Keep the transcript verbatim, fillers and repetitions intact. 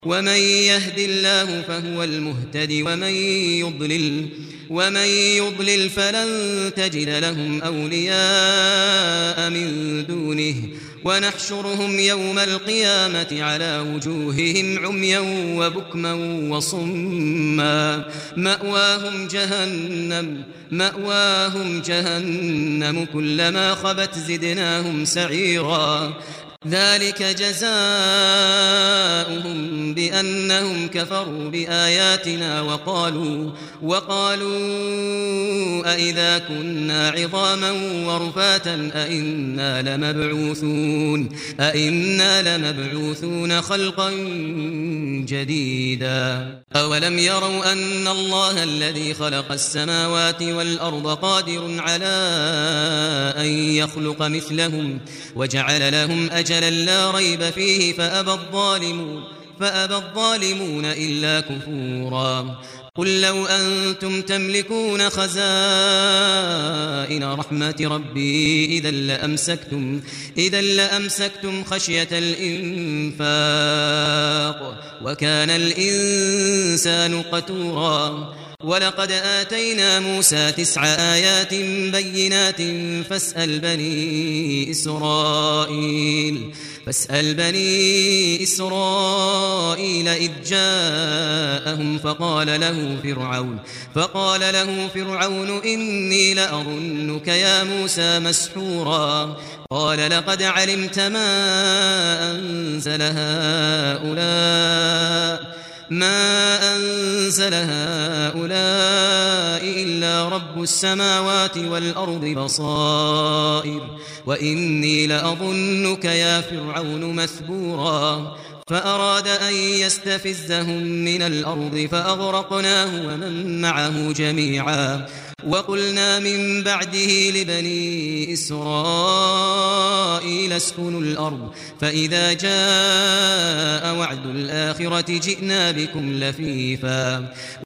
ومن يهد الله فهو المهتد ومن يضلل ومن يضلل فلن تجد لهم أولياء من دونه ونحشرهم يوم القيامة على وجوههم عميا وبكما وصما مأواهم جهنم مأواهم جهنم كلما خبت زدناهم سعيرا ذلك جزاؤهم بأنهم كفروا بآياتنا وقالوا وقالوا أئذا كنا عظاما ورفاتا أئنا لمبعوثون أئنا لمبعوثون خلقا جديدا أولم يروا أن الله الذي خلق السماوات والأرض قادر على أن يخلق مثلهم وجعل لهم أجلا لا ريب فيه فأبى الظالمون فأبى الظالمون إلا كفورا قل لو أنتم تملكون خزائن رحمة ربي إذا لأمسكتم إذا لأمسكتم خشية الإنفاق وكان الإنسان قتورا ولقد آتينا موسى تسع آيات بينات فاسأل بني إسرائيل فاسأل بني إسرائيل إذ جاءهم فقال له فرعون فقال له فرعون إني لأظنك يا موسى مسحورا قال لقد علمت ما أنزل هؤلاء ما أنزل هؤلاء إلا رب السماوات والأرض بصائر وإني لأظنك يا فرعون مثبورا فأراد أن يستفزهم من الأرض فأغرقناه ومن معه جميعا وقلنا من بعده لبني إسرائيل اسكنوا الأرض فإذا جاء وعد الآخرة جئنا بكم لفيفا